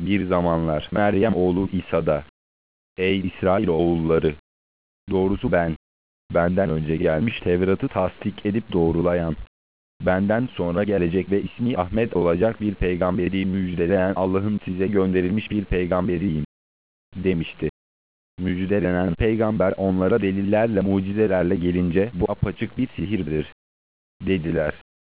Bir zamanlar Meryem oğlu İsa'da: Ey İsrail oğulları! Doğrusu benden önce gelmiş Tevrat'ı tasdik edip doğrulayan, benden sonra gelecek ve ismi Ahmet olacak bir peygamberi müjdeleyen Allah'ın size gönderilmiş bir peygamberiyim, demişti. Müjdelenen peygamber onlara delillerle, mucizelerle gelince bu apaçık bir sihirdir, dediler.